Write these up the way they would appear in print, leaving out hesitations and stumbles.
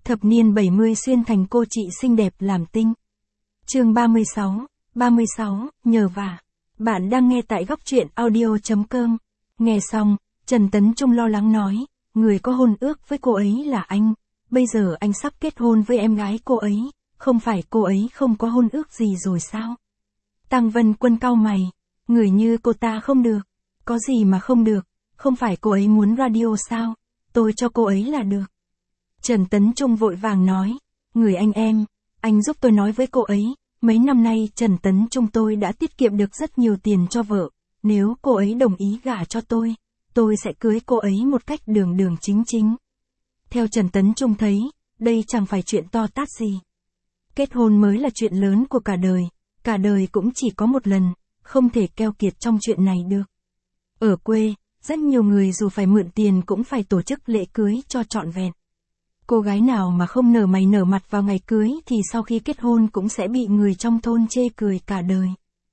Thập niên 70 xuyên thành cô chị xinh đẹp làm tinh. Chương 36, nhờ vả. Bạn đang nghe tại góc truyện audio.com. Nghe xong, Trần Tấn Trung lo lắng nói, người có hôn ước với cô ấy là anh, bây giờ anh sắp kết hôn với em gái cô ấy, không phải cô ấy không có hôn ước gì rồi sao? Tăng Vân Quân cau mày, người như cô ta không được, có gì mà không được, không phải cô ấy muốn radio sao, tôi cho cô ấy là được. Trần Tấn Trung vội vàng nói, người anh giúp tôi nói với cô ấy, mấy năm nay Trần Tấn Trung tôi đã tiết kiệm được rất nhiều tiền cho vợ, nếu cô ấy đồng ý gả cho tôi sẽ cưới cô ấy một cách đường đường chính chính. Theo Trần Tấn Trung thấy, đây chẳng phải chuyện to tát gì. Kết hôn mới là chuyện lớn của cả đời cũng chỉ có một lần, không thể keo kiệt trong chuyện này được. Ở quê, rất nhiều người dù phải mượn tiền cũng phải tổ chức lễ cưới cho trọn vẹn. Cô gái nào mà không nở mày nở mặt vào ngày cưới thì sau khi kết hôn cũng sẽ bị người trong thôn chê cười cả đời.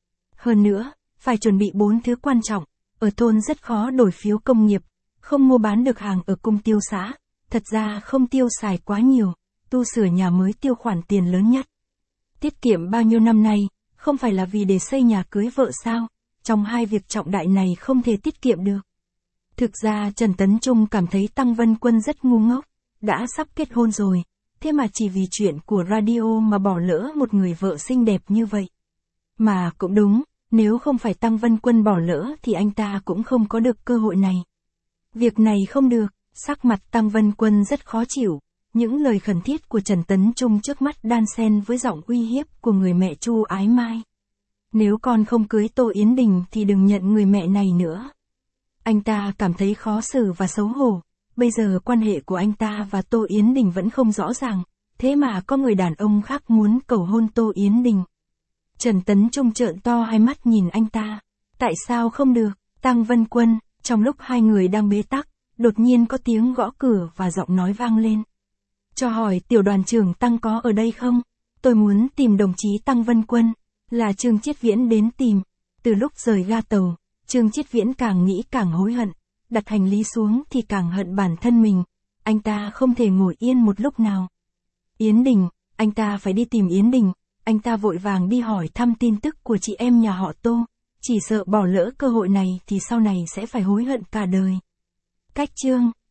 Hơn nữa, phải chuẩn bị 4 thứ quan trọng, ở thôn rất khó đổi phiếu công nghiệp, không mua bán được hàng ở cung tiêu xã, thật ra không tiêu xài quá nhiều, tu sửa nhà mới tiêu khoản tiền lớn nhất. Tiết kiệm bao nhiêu năm nay, không phải là vì để xây nhà cưới vợ sao, trong hai việc trọng đại này không thể tiết kiệm được. Thực ra Trần Tấn Trung cảm thấy Tăng Vân Quân rất ngu ngốc, đã sắp kết hôn rồi, thế mà chỉ vì chuyện của radio mà bỏ lỡ một người vợ xinh đẹp như vậy. Mà cũng đúng, nếu không phải Tăng Vân Quân bỏ lỡ thì anh ta cũng không có được cơ hội này. Việc này không được, sắc mặt Tăng Vân Quân rất khó chịu, những lời khẩn thiết của Trần Tấn Trung trước mắt đan xen với giọng uy hiếp của người mẹ Chu Ái Mai. Nếu con không cưới Tô Yến Đình thì đừng nhận người mẹ này nữa. Anh ta cảm thấy khó xử và xấu hổ. Bây giờ quan hệ của anh ta và Tô Yến Đình vẫn không rõ ràng, thế mà có người đàn ông khác muốn cầu hôn Tô Yến Đình. Trần Tấn Trung trợn to hai mắt nhìn anh ta. Tại sao không được? Tăng Vân Quân, trong lúc hai người đang bế tắc, đột nhiên có tiếng gõ cửa và giọng nói vang lên. Cho hỏi tiểu đoàn trưởng Tăng có ở đây không? Tôi muốn tìm đồng chí Tăng Vân Quân, là Trương Chiết Viễn đến tìm. Từ lúc rời ga tàu, Trương Chiết Viễn càng nghĩ càng hối hận. Đặt hành lý xuống thì càng hận bản thân mình, anh ta không thể ngồi yên một lúc nào. Yến Đình, anh ta phải đi tìm Yến Đình, anh ta vội vàng đi hỏi thăm tin tức của chị em nhà họ Tô, chỉ sợ bỏ lỡ cơ hội này thì sau này sẽ phải hối hận cả đời. Cách chương